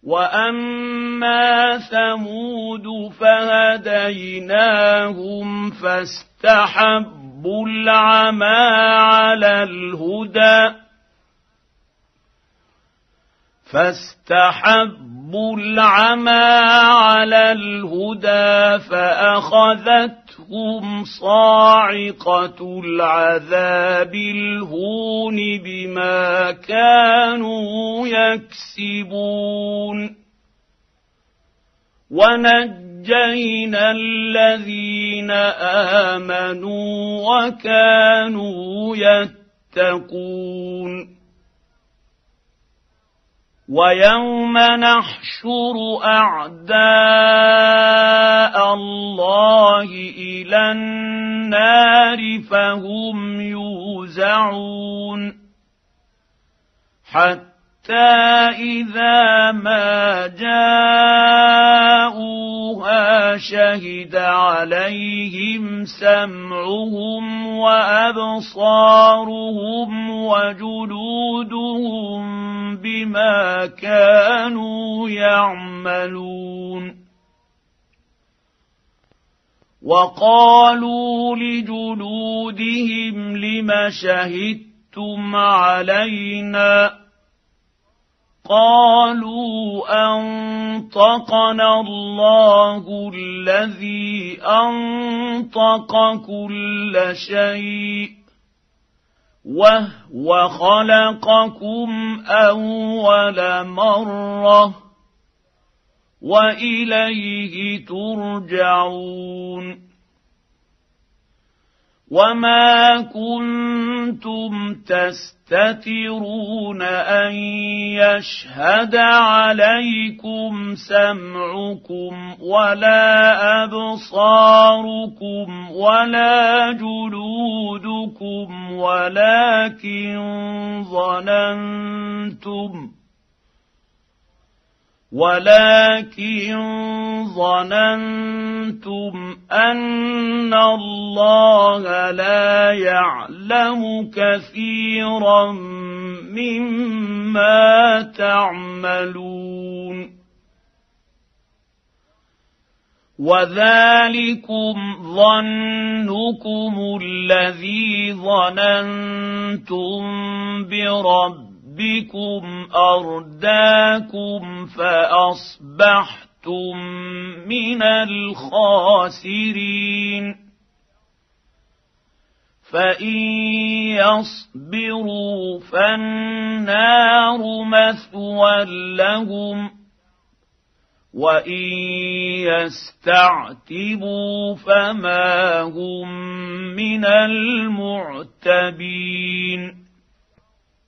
وأما ثمود فهديناهم فاستحبوا العمى على الهدى فأخذتهم صاعقة العذاب الهون بما كانوا يكسبون ونجينا الذين آمنوا وكانوا يتقون ويوم نحشر أعداء الله إلى النار فهم يوزعون حتى إذا ما جاءوها شهد عليهم سمعهم وأبصارهم وجلودهم بما كانوا يعملون وقالوا لجلودهم لم شهدتم علينا قالوا أنطقنا الله الذي أنطق كل شيء وهو خلقكم أول مرة وإليه ترجعون وما كنتم تستترون أن يشهد عليكم سمعكم ولا أبصاركم ولا جلودكم ولكن ظننتم أن الله لا يعلم كثيرا مما تعملون وذلكم ظنكم الذي ظننتم بربكم أرداكم فأصبحتم من الخاسرين فإن يصبروا فالنار مثوى لهم وإن يستعتبوا فما هم من المعتبين